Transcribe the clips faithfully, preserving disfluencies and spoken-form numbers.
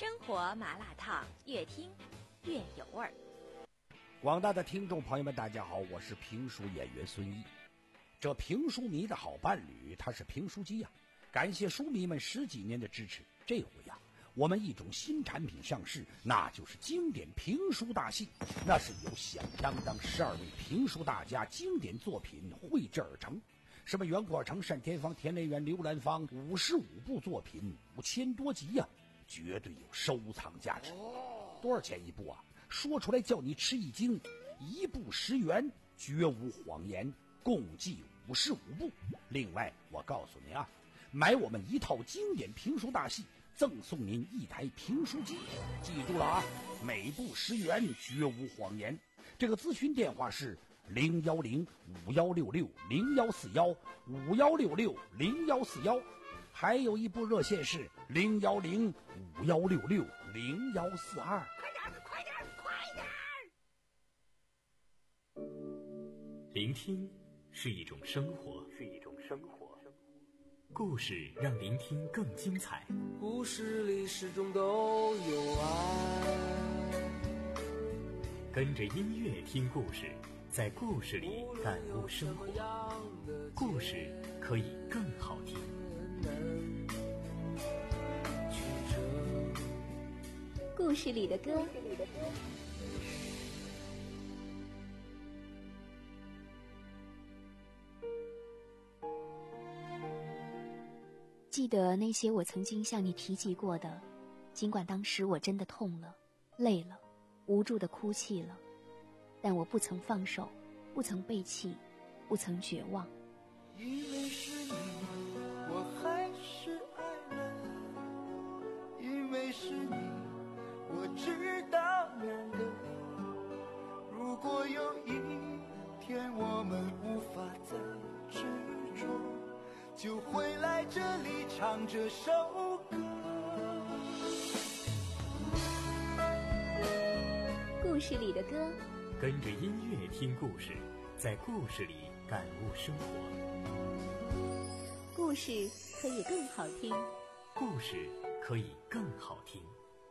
生活麻辣烫，越听越有味儿。 广大的听众朋友们，大家好，我是评书演员孙一。这评书迷的好伴侣，他是评书机呀、啊！感谢书迷们十几年的支持。这回呀、啊，我们一种新产品上市，那就是经典评书大戏。那是由响当当十二位评书大家经典作品绘制而成。什么袁国成、单田芳、田连元、刘兰芳，五十五部作品，五千多集呀、啊，绝对有收藏价值。多少钱一部啊？说出来叫你吃一惊，一部十元，绝无谎言，共计五十五部。另外，我告诉你啊，买我们一套经典评书大戏，赠送您一台评书机。记住了啊，每部十元，绝无谎言。这个咨询电话是零幺零五幺六六零幺四幺五幺六六零幺四幺，还有一部热线是零幺零五幺六六零幺四二。 快点，快点，快点！ 聆听是一种生活， 是一种生活。 故事让聆听更精彩。 故事里始终都有爱。 跟着音乐听故事，在故事里感悟生活。故事可以更好听。 故事里的歌。 记得那些我曾经向你提及过的，尽管当时我真的痛了，累了，无助地哭泣了，但我不曾放手，不曾背弃，不曾绝望。 因为是你，我还是爱了，因为是你，我知道难得。如果有一天我们无法再执着，就会来这里唱这首歌。 故事里的歌， 跟着音乐听故事，在故事里感悟生活。 故事可以更好听， 故事可以更好听。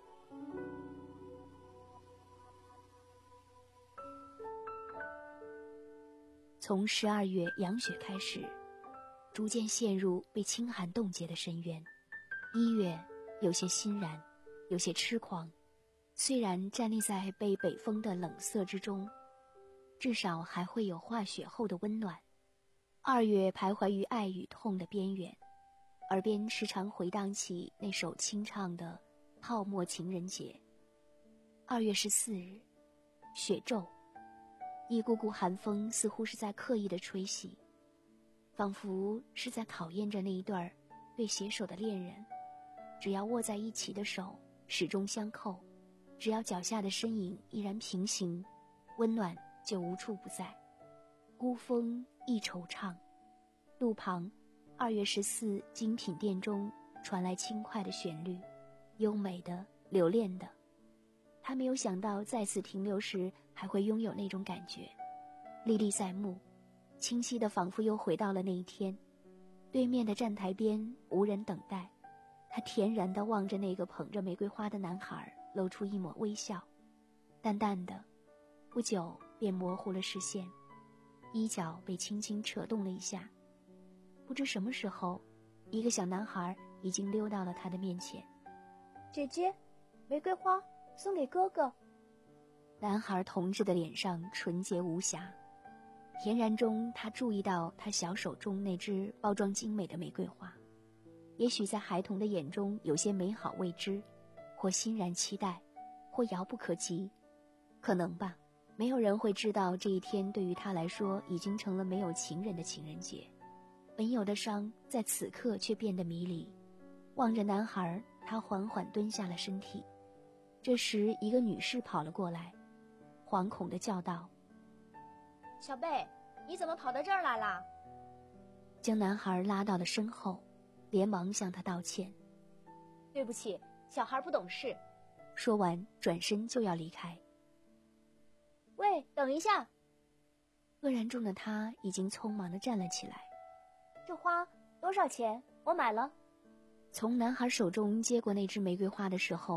从十二月杨雪开始，逐渐陷入被清寒冻结的深渊。一月有些欣然，有些痴狂，虽然站立在被北风的冷色之中，至少还会有化雪后的温暖。二月徘徊于爱与痛的边缘，耳边时常回荡起那首清唱的《泡沫情人节》。二月十四日，雪骤，一股股寒风似乎是在刻意的吹袭，仿佛是在考验着那一对对携手的恋人。只要握在一起的手始终相扣，只要脚下的身影依然平行，温暖就无处不在。孤峰亦惆怅，路旁二月十四精品店中传来轻快的旋律，优美的，留恋的。他没有想到再次停留时还会拥有那种感觉，历历在目，清晰的仿佛又回到了那一天。对面的站台边无人等待，他恬然地望着那个捧着玫瑰花的男孩，露出一抹微笑，淡淡的，不久便模糊了视线。衣角被轻轻扯动了一下，不知什么时候，一个小男孩已经溜到了他的面前。 姐姐，玫瑰花送给哥哥。 男孩童稚的脸上纯洁无瑕，恬然中他注意到他小手中那只包装精美的玫瑰花。也许在孩童的眼中，有些美好未知，或欣然期待，或遥不可及，可能吧。没有人会知道这一天对于他来说已经成了没有情人的情人节。本有的伤在此刻却变得迷离。望着男孩，他缓缓蹲下了身体。这时一个女士跑了过来，惶恐地叫道： 小贝，你怎么跑到这儿来了？ 将男孩拉到了身后，连忙向他道歉。 对不起，小孩不懂事。 说完转身就要离开。 喂，等一下！ 愕然中的他已经匆忙地站了起来。 这花多少钱？我买了。 从男孩手中接过那只玫瑰花的时候，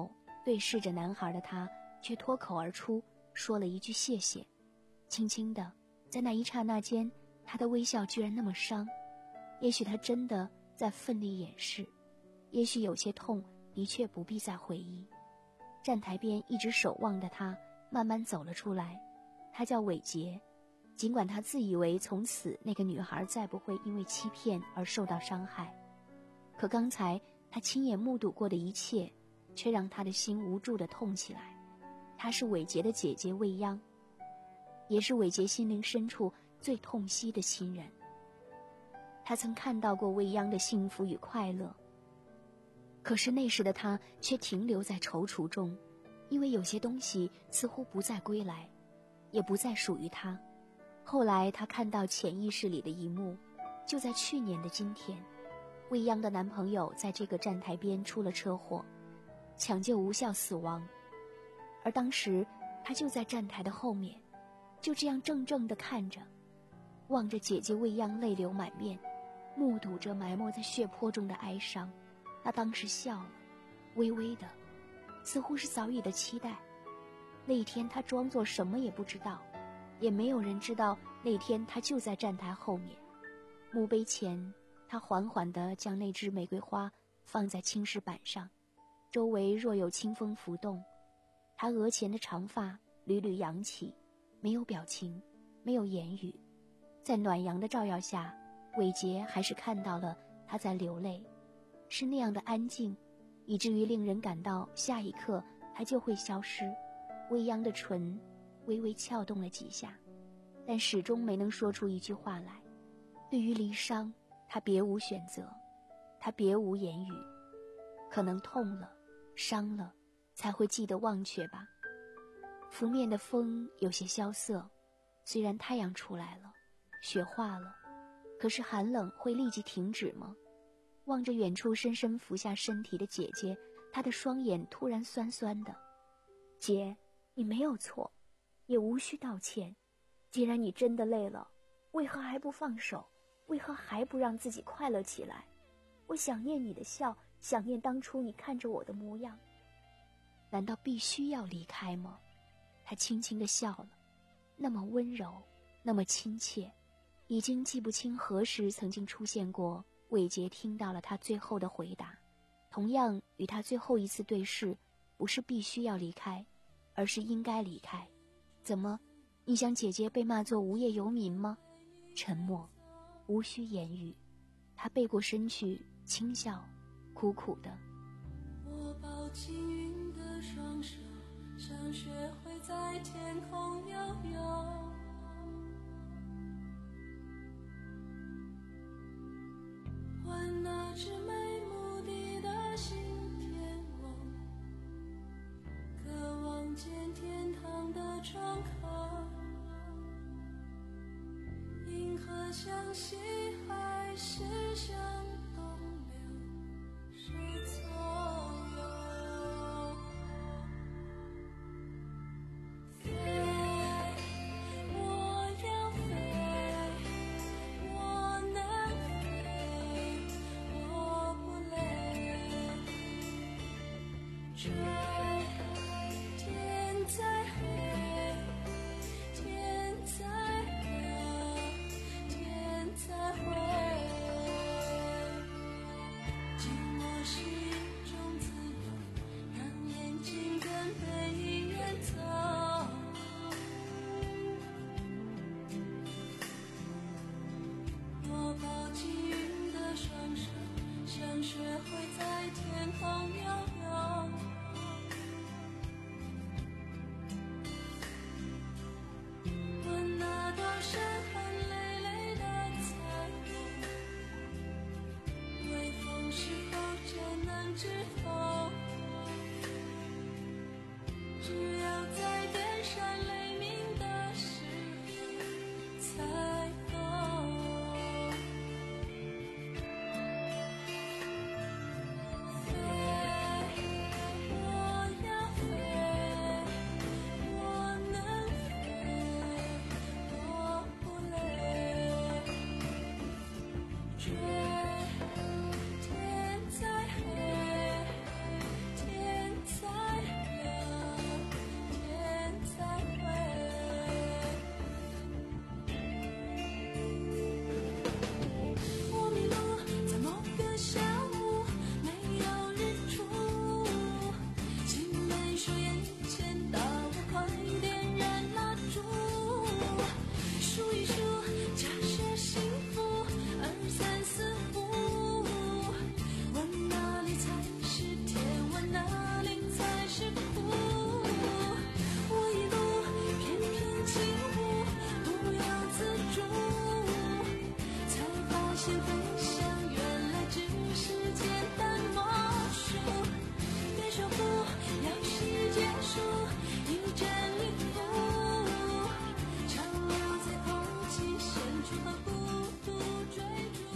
对视着男孩的他却脱口而出说了一句谢谢。轻轻的，在那一刹那间，他的微笑居然那么伤。也许他真的在奋力掩饰，也许有些痛的确不必再回忆。站台边一直守望的他慢慢走了出来，他叫伟杰。尽管他自以为从此那个女孩再不会因为欺骗而受到伤害，可刚才他亲眼目睹过的一切却让他的心无助地痛起来。她是伟杰的姐姐未央，也是伟杰心灵深处最痛惜的亲人。他曾看到过未央的幸福与快乐，可是那时的他却停留在踌躇中，因为有些东西似乎不再归来，也不再属于他。后来他看到潜意识里的一幕，就在去年的今天，未央的男朋友在这个站台边出了车祸，抢救无效死亡，而当时他就在站台的后面，就这样怔怔地看着，望着姐姐未央泪流满面，目睹着埋没在血泊中的哀伤。他当时笑了，微微的，似乎是早已的期待。那一天他装作什么也不知道，也没有人知道那天他就在站台后面。墓碑前，他缓缓地将那支玫瑰花放在青石板上，周围若有清风浮动。他额前的长发缕缕扬起，没有表情，没有言语。在暖阳的照耀下，伟杰还是看到了他在流泪，是那样的安静，以至于令人感到下一刻他就会消失。未央的唇微微翘动了几下，但始终没能说出一句话来。对于离殇，他别无选择，他别无言语。可能痛了，伤了，才会记得忘却吧。拂面的风有些萧瑟，虽然太阳出来了，雪化了，可是寒冷会立即停止吗？望着远处深深伏下身体的姐姐，她的双眼突然酸酸的。姐，你没有错，也无需道歉。既然你真的累了，为何还不放手？为何还不让自己快乐起来？我想念你的笑，想念当初你看着我的模样。难道必须要离开吗？他轻轻地笑了，那么温柔，那么亲切，已经记不清何时曾经出现过。伟杰听到了他最后的回答，同样与他最后一次对视，不是必须要离开，而是应该离开。怎么，你想姐姐被骂作无业游民吗？沉默，无需言语。他背过身去，轻笑，苦苦的。 我抱紧云的双手，想学会在天空游泳。换那只没目的的新天翁，渴望见天堂的窗口。银河向西还是向东流，是左右。飞，我要飞，我能飞，我不累。追，天在黑，天在热，天在灰。紧握是一种自由，让眼睛跟背远走。我抱紧云的双手，想学会在天空游泳。 数，一阵一伏，长留在空气深处和孤独追逐。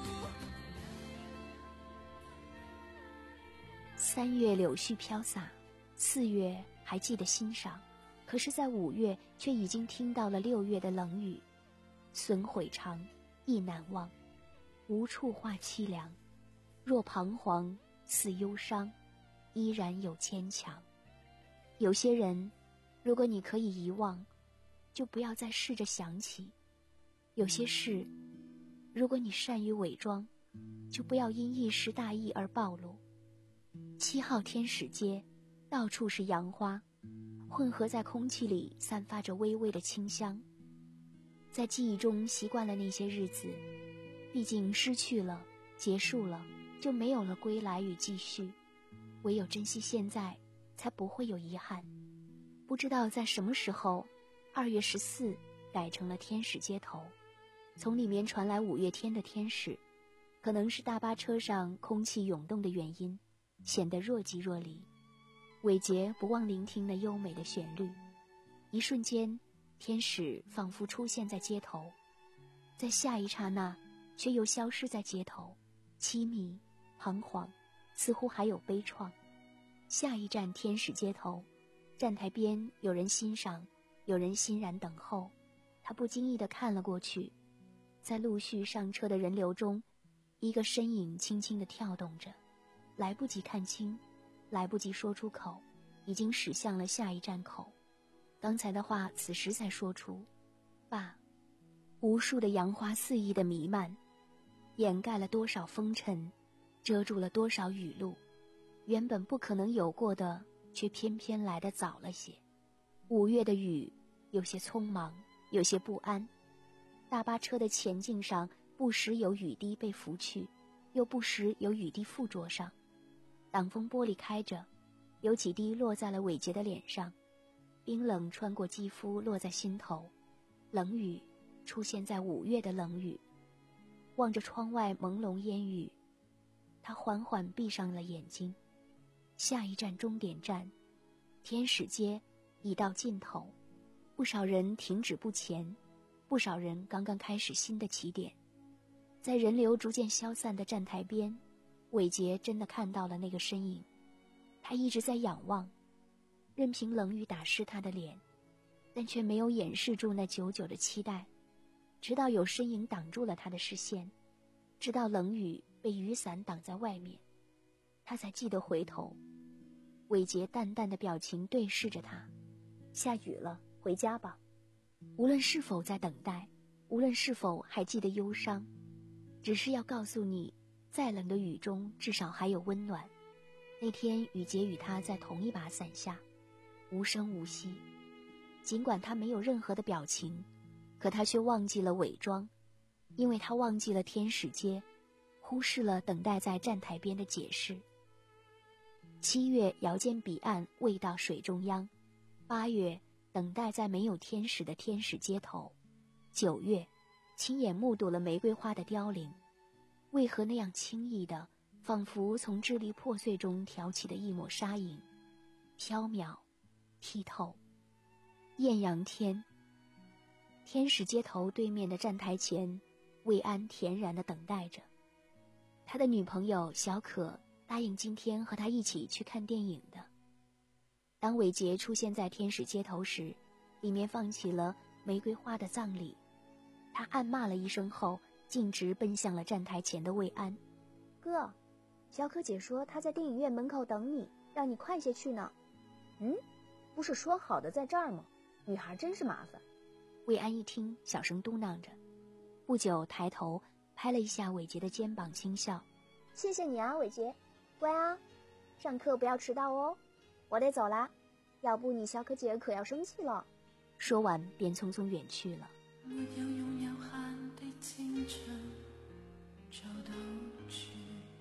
三月柳絮飘洒，四月还记得欣赏，可是在五月却已经听到了六月的冷雨。损毁长，意难忘，无处话凄凉。若彷徨，似忧伤，依然有牵强。有些人，如果你可以遗忘，就不要再试着想起；有些事，如果你善于伪装，就不要因一时大意而暴露。七号天使街，到处是杨花，混合在空气里散发着微微的清香。在记忆中习惯了那些日子，毕竟失去了，结束了，就没有了归来与继续。唯有珍惜现在，才不会有遗憾。不知道在什么时候，二月十四改成了天使街头，从里面传来五月天的天使，可能是大巴车上空气涌动的原因，显得若即若离。伟杰不忘聆听那优美的旋律，一瞬间，天使仿佛出现在街头，在下一刹那，却又消失在街头，凄迷、彷徨，似乎还有悲怆。下一站天使街头，站台边有人欣赏，有人欣然等候。他不经意地看了过去，在陆续上车的人流中，一个身影轻轻地跳动着，来不及看清，来不及说出口，已经驶向了下一站口。刚才的话此时才说出，爸。无数的杨花肆意的弥漫，掩盖了多少风尘，遮住了多少雨露，原本不可能有过的，却偏偏来得早了些。五月的雨有些匆忙，有些不安。大巴车的前镜上不时有雨滴被拂去，又不时有雨滴附着上。挡风玻璃开着，有几滴落在了伟杰的脸上，冰冷穿过肌肤落在心头。冷雨出现在五月的冷雨。望着窗外朦胧烟雨，他缓缓闭上了眼睛。下一站终点站，天使街已到尽头，不少人停止不前，不少人刚刚开始新的起点。在人流逐渐消散的站台边，伟杰真的看到了那个身影。他一直在仰望，任凭冷雨打湿他的脸，但却没有掩饰住那久久的期待。直到有身影挡住了他的视线，直到冷雨被雨伞挡在外面，他才记得回头。伟杰淡淡的表情对视着他，下雨了，回家吧。无论是否在等待，无论是否还记得忧伤，只是要告诉你，再冷的雨中至少还有温暖。那天雨杰与他在同一把伞下，无声无息。尽管他没有任何的表情，可他却忘记了伪装，因为他忘记了天使街，忽视了等待在站台边的解释。七月遥见彼岸未到水中央，八月等待在没有天使的天使街头，九月亲眼目睹了玫瑰花的凋零。为何那样轻易的，仿佛从支离破碎中挑起的一抹沙影，缥缈剔透。艳阳天，天使街头对面的站台前，魏安恬然地等待着。他的女朋友小可答应今天和他一起去看电影的。当伟杰出现在天使街头时，里面放起了玫瑰花的葬礼。他暗骂了一声后，径直奔向了站台前的魏安。 哥，小可姐说她在电影院门口等你，让你快些去呢。嗯，不是说好的在这儿吗？女孩真是麻烦。 魏安一听，小声嘟囔着，不久抬头拍了一下伟杰的肩膀，轻笑。 谢谢你啊，伟杰，乖啊，上课不要迟到哦。我得走啦，要不你小可姐可要生气了。 说完便匆匆远去了。 沒有用有限的青春做到處，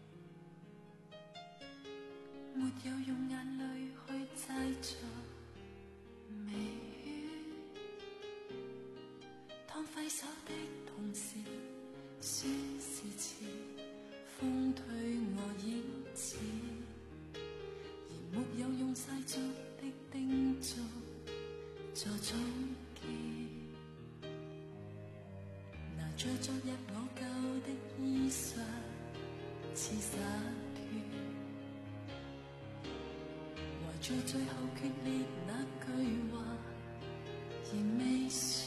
沒有用眼淚去製造微雨。當揮手的同時，說是遲，風推我演似，而沒有用晒足的定做做總結，拿着昨日我舊的衣裳似灑脱，懷着最後決裂那句話仍未說，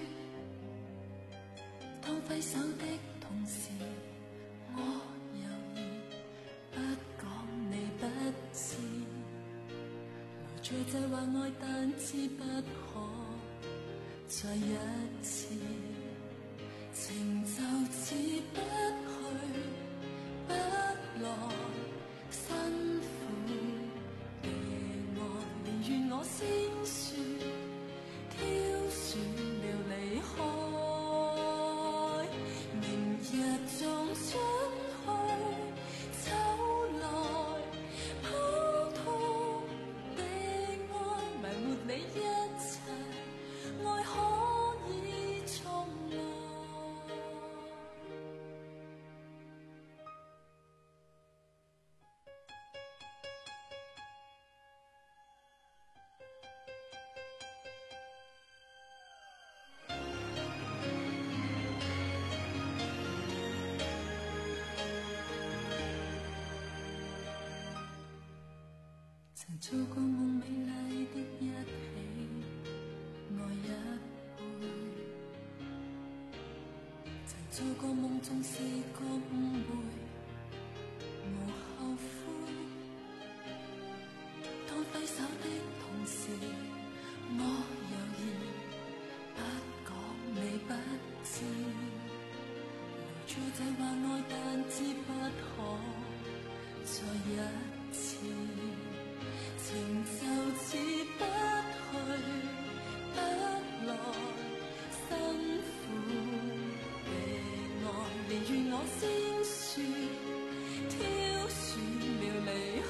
當揮手的同時我猶豫不講你不知，無罪就話愛但知不可再一次，情就此不去不來，辛苦的愛連願我先說挑選了離開，明日仲准去走來，普通的愛埋沒你一切，愛可以重來。曾做過夢美麗的一起，愛一輩。曾做過夢中是個誤會，無後悔。當揮手的同時，我猶豫不講你不知，留住這話愛但知不可再一次。情就此不去不來，辛苦的愛連願我先說挑選了離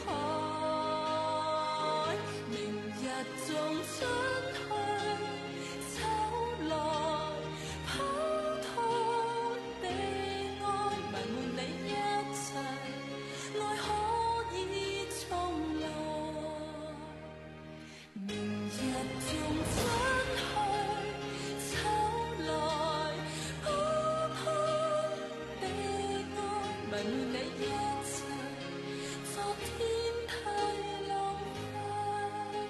開，明日仲准去走來，普通的愛埋沒你一切，愛可以重來。明日仲准去走來，普通的愛埋沒你一切，昨天太浪費。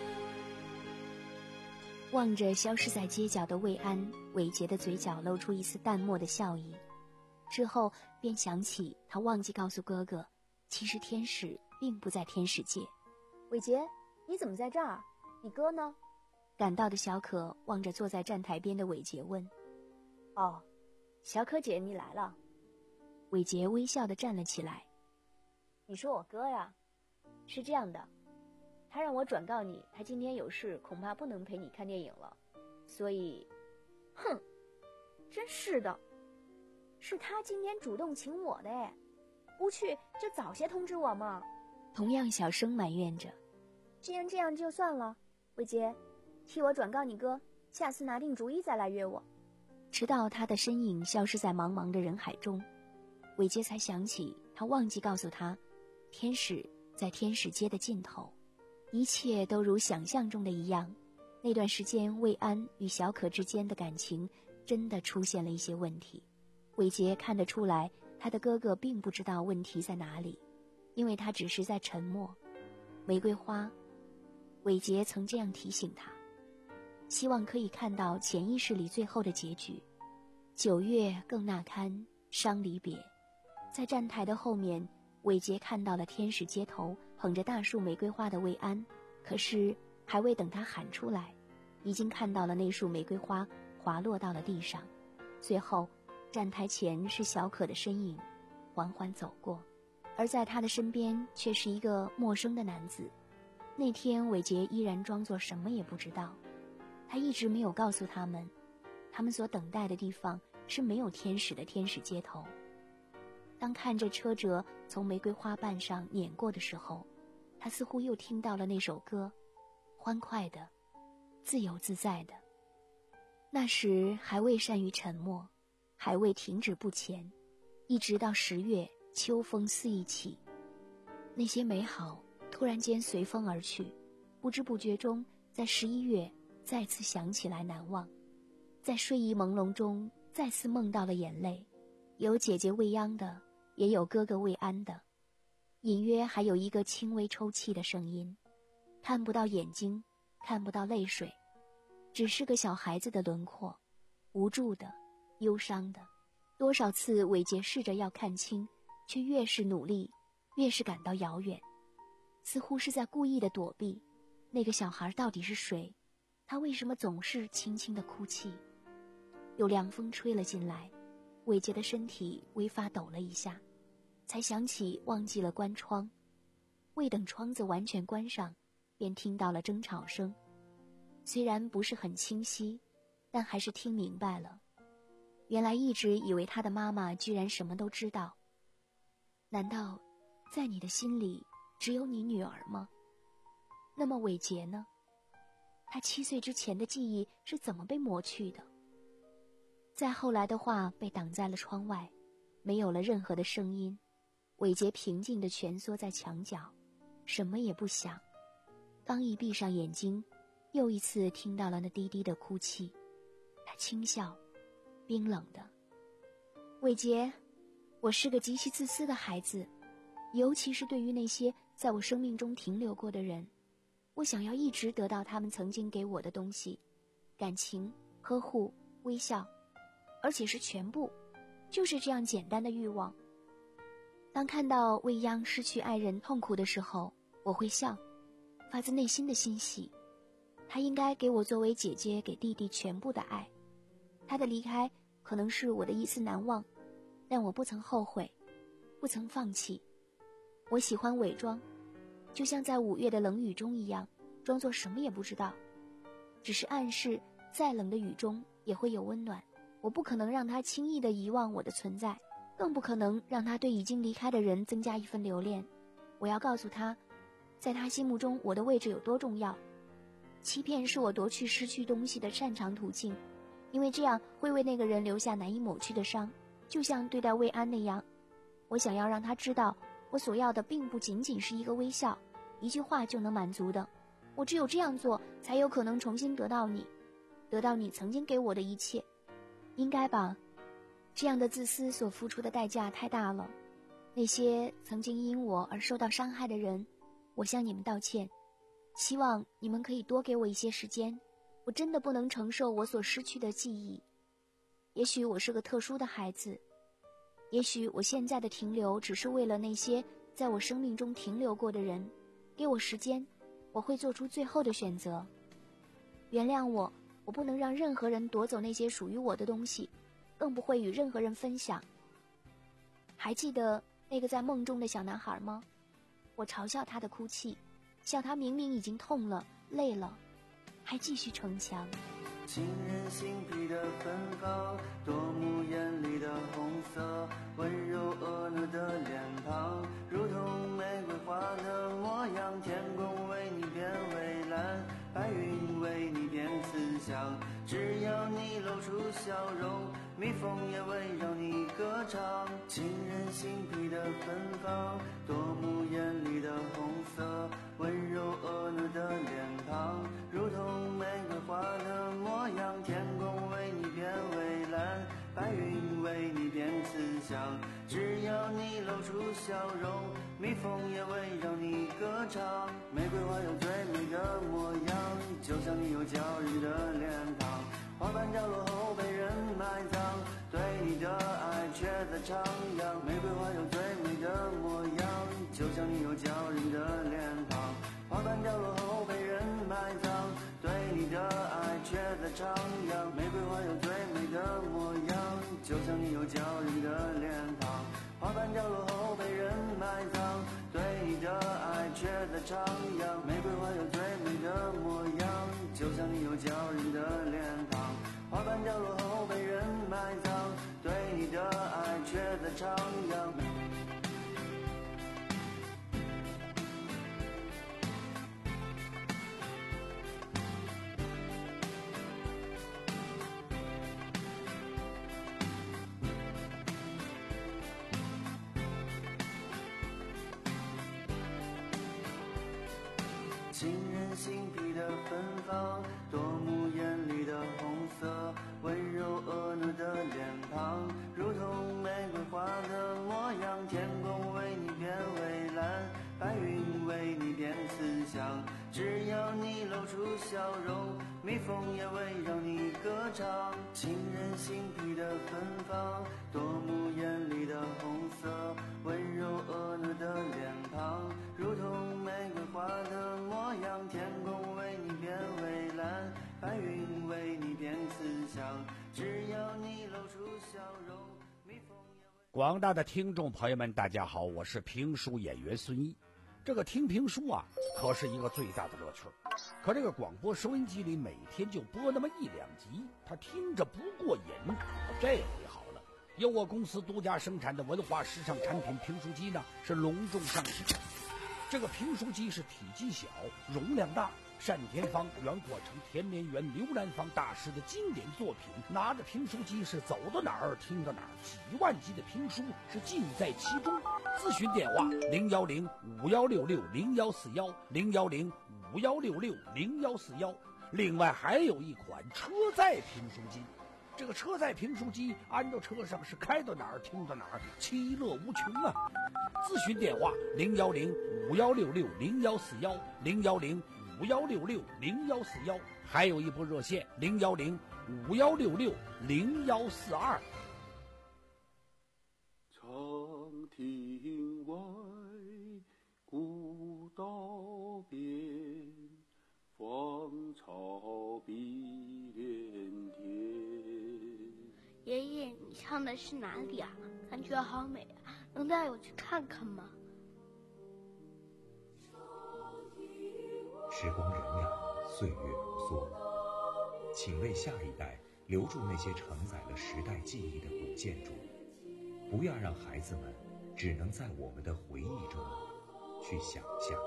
望着消失在街角的魏安，伟杰的嘴角露出一丝淡漠的笑意，之后便想起他忘记告诉哥哥，其实天使并不在天使界。 伟杰，你怎么在这儿？你哥呢？ 赶到的小可望着坐在站台边的伟杰问。 哦，小可姐你来了。 伟杰微笑地站了起来。 你说我哥呀？是这样的，他让我转告你，他今天有事，恐怕不能陪你看电影了，所以，哼，真是的，是他今天主动请我的哎，不去就早些通知我嘛。 同样小声埋怨着。 既然这样就算了，伟杰，替我转告你哥，下次拿定主意再来约我。 直到他的身影消失在茫茫的人海中，伟杰才想起他忘记告诉他，天使在天使街的尽头。一切都如想象中的一样，那段时间魏安与小可之间的感情真的出现了一些问题。伟杰看得出来，他的哥哥并不知道问题在哪里，因为他只是在沉默。玫瑰花，伟杰曾这样提醒他，希望可以看到潜意识里最后的结局。九月更那堪，伤离别。在站台的后面，伟杰看到了天使街头捧着大束玫瑰花的魏安，可是还未等他喊出来，已经看到了那束玫瑰花滑落到了地上。随后站台前是小可的身影缓缓走过，而在他的身边却是一个陌生的男子。那天伟杰依然装作什么也不知道，他一直没有告诉他们，他们所等待的地方是没有天使的天使街头。当看着车辙从玫瑰花瓣上碾过的时候，他似乎又听到了那首歌，欢快的，自由自在的。那时还未善于沉默，还未停止不前，一直到十月，秋风肆意起，那些美好突然间随风而去， 不知不觉中在十一月再次想起来难忘，在睡意朦胧中再次梦到了眼泪，有姐姐未央的，也有哥哥未安的，隐约还有一个轻微抽泣的声音，看不到眼睛，看不到泪水，只是个小孩子的轮廓，无助的，忧伤的。多少次伟杰试着要看清，却越是努力，越是感到遥远，似乎是在故意的躲避。那个小孩到底是谁？他为什么总是轻轻的哭泣？有凉风吹了进来，伟杰的身体微发抖了一下，才想起忘记了关窗。未等窗子完全关上，便听到了争吵声，虽然不是很清晰，但还是听明白了。原来一直以为他的妈妈居然什么都知道。难道在你的心里只有你女儿吗？那么伟杰呢？他七岁之前的记忆是怎么被抹去的？再后来的话被挡在了窗外，没有了任何的声音。伟杰平静地蜷缩在墙角，什么也不想。刚一闭上眼睛，又一次听到了那低低的哭泣。他轻笑，冰冷的。伟杰，我是个极其自私的孩子，尤其是对于那些在我生命中停留过的人，我想要一直得到他们曾经给我的东西，感情、呵护、微笑，而且是全部，就是这样简单的欲望。当看到未央失去爱人痛苦的时候，我会笑，发自内心的欣喜。他应该给我作为姐姐给弟弟全部的爱。他的离开可能是我的一丝难忘，但我不曾后悔，不曾放弃。我喜欢伪装，就像在五月的冷雨中一样，装作什么也不知道，只是暗示再冷的雨中也会有温暖。我不可能让他轻易地遗忘我的存在，更不可能让他对已经离开的人增加一份留恋。我要告诉他，在他心目中我的位置有多重要。欺骗是我夺去失去东西的擅长途径，因为这样会为那个人留下难以抹去的伤，就像对待魏安那样。我想要让他知道，我所要的并不仅仅是一个微笑，一句话就能满足的。我只有这样做，才有可能重新得到你，得到你曾经给我的一切。应该吧？这样的自私所付出的代价太大了。那些曾经因我而受到伤害的人，我向你们道歉，希望你们可以多给我一些时间。我真的不能承受我所失去的记忆。也许我是个特殊的孩子，也许我现在的停留只是为了那些在我生命中停留过的人。给我时间，我会做出最后的选择。原谅我，我不能让任何人夺走那些属于我的东西，更不会与任何人分享。还记得那个在梦中的小男孩吗？我嘲笑他的哭泣，笑他明明已经痛了、累了，还继续逞强。 沁人心脾的芬芳，夺目眼里的红色，温柔婀娜的脸庞，如同玫瑰花的模样。天空为你变蔚蓝，白云为你变慈祥，只要你露出笑容，蜜蜂也围绕你歌唱。沁人心脾的芬芳，夺目眼里的红色，温柔婀娜的脸庞，如同玫瑰花的模样。天空为你变蔚蓝，白云为你变慈祥，只要你露出笑容，蜜蜂也围绕你歌唱。玫瑰花有最美的模样，就像你有娇人的脸庞，花瓣掉落后被人埋葬，对你的爱却在徜徉。玫瑰花有最美的模样，就像你有娇人的脸庞，花瓣掉落后被人埋葬，对你的爱却在徜徉。玫瑰花有最美的模样，就像你有娇人的脸庞，花瓣掉落后被人埋葬，对你的爱却在徜徉。玫瑰花有最美的模样，就像你有娇人的脸庞，花瓣掉落后被人埋葬，对你的爱却在徜徉。沁人人心脾的芬芳，夺目眼里的红色，温柔婀娜的脸庞，如同玫瑰花的模样。天空为你变蔚蓝，白云为你变慈祥，只要你露出笑容，蜜蜂也围绕你歌唱。沁人心脾的芬芳，夺目眼里的红色，温柔婀娜的脸庞，如同玫瑰花的模样。天空为你变蔚蓝，白云为你变慈祥，只要你露出笑容，蜜蜂也围。 广大的听众朋友们，大家好，我是评书演员孙一。这个听评书啊，可是一个最大的乐趣。可这个广播收音机里每天就播那么一两集，他听着不过瘾。这回好了，由我公司独家生产的文化时尚产品评书机呢，是隆重上市。这个评书机是体积小，容量大，单田芳、袁国成、田连元、刘兰芳大师的经典作品，拿着评书机是走到哪儿听到哪儿，几万集的评书是尽在其中。咨询电话零幺零五幺六六零幺四幺零幺零五幺六六零幺四幺。另外还有一款车载评书机，这个车载评书机安到车上是开到哪儿听到哪儿，其乐无穷啊！咨询电话零幺零五幺六六零幺四幺零幺零五幺六六零幺四幺，还有一部热线零幺零五幺六六零幺四二。 长亭外，古道边，芳草碧连天。 爷爷，你唱的是哪里啊？感觉好美啊，能带我去看看吗？ 时光荏苒，岁月如梭，请为下一代留住那些承载了时代记忆的古建筑，不要让孩子们只能在我们的回忆中去想象。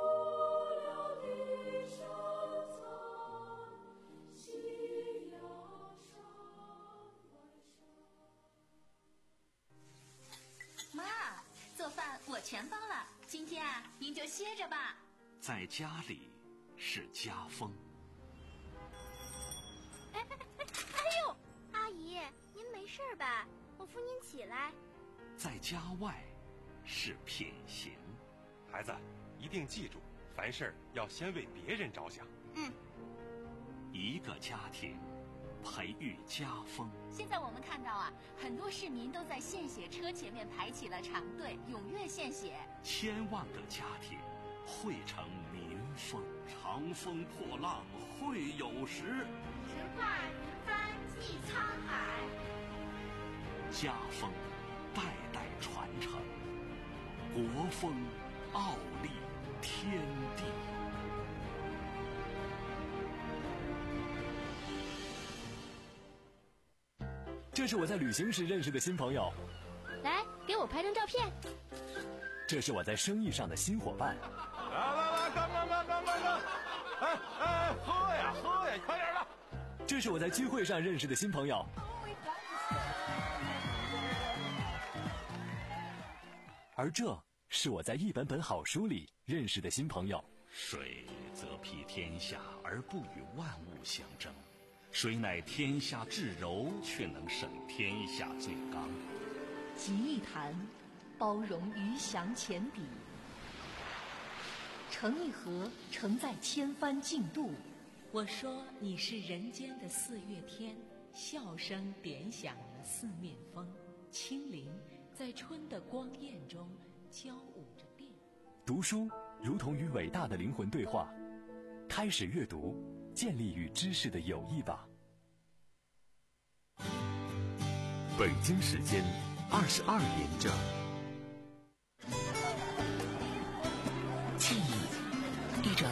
妈，做饭我全包了，今天啊，您就歇着吧。 在家里是家风。 哎哎哎哎呦，阿姨，您没事吧？我扶您起来。 在家外是品行。 孩子，一定记住，凡事要先为别人着想。 嗯。 一个家庭培育家风。 现在我们看到啊，很多市民都在献血车前面排起了长队，踊跃献血。 千万个家庭汇成民风。长风破浪会有时， 直挂云帆济沧海。 家风代代传承，国风傲立天地。 这是我在旅行时认识的新朋友， 来给我拍张照片。 这是我在生意上的新伙伴。 来来来，干干干干干干！哎哎，喝呀喝呀，快点的！ 这是我在聚会上认识的新朋友。而这是我在一本本好书里认识的新朋友。 水则披天下而不与万物相争，谁乃天下至柔，却能胜天下最刚。 集一谈，包容鱼翔浅底；成一河，承载千帆竞渡。我说你是人间的四月天，笑声点响了四面风，轻灵在春的光艳中交舞着变。 读书如同与伟大的灵魂对话，开始阅读，建立与知识的友谊吧。 北京时间二十二点整。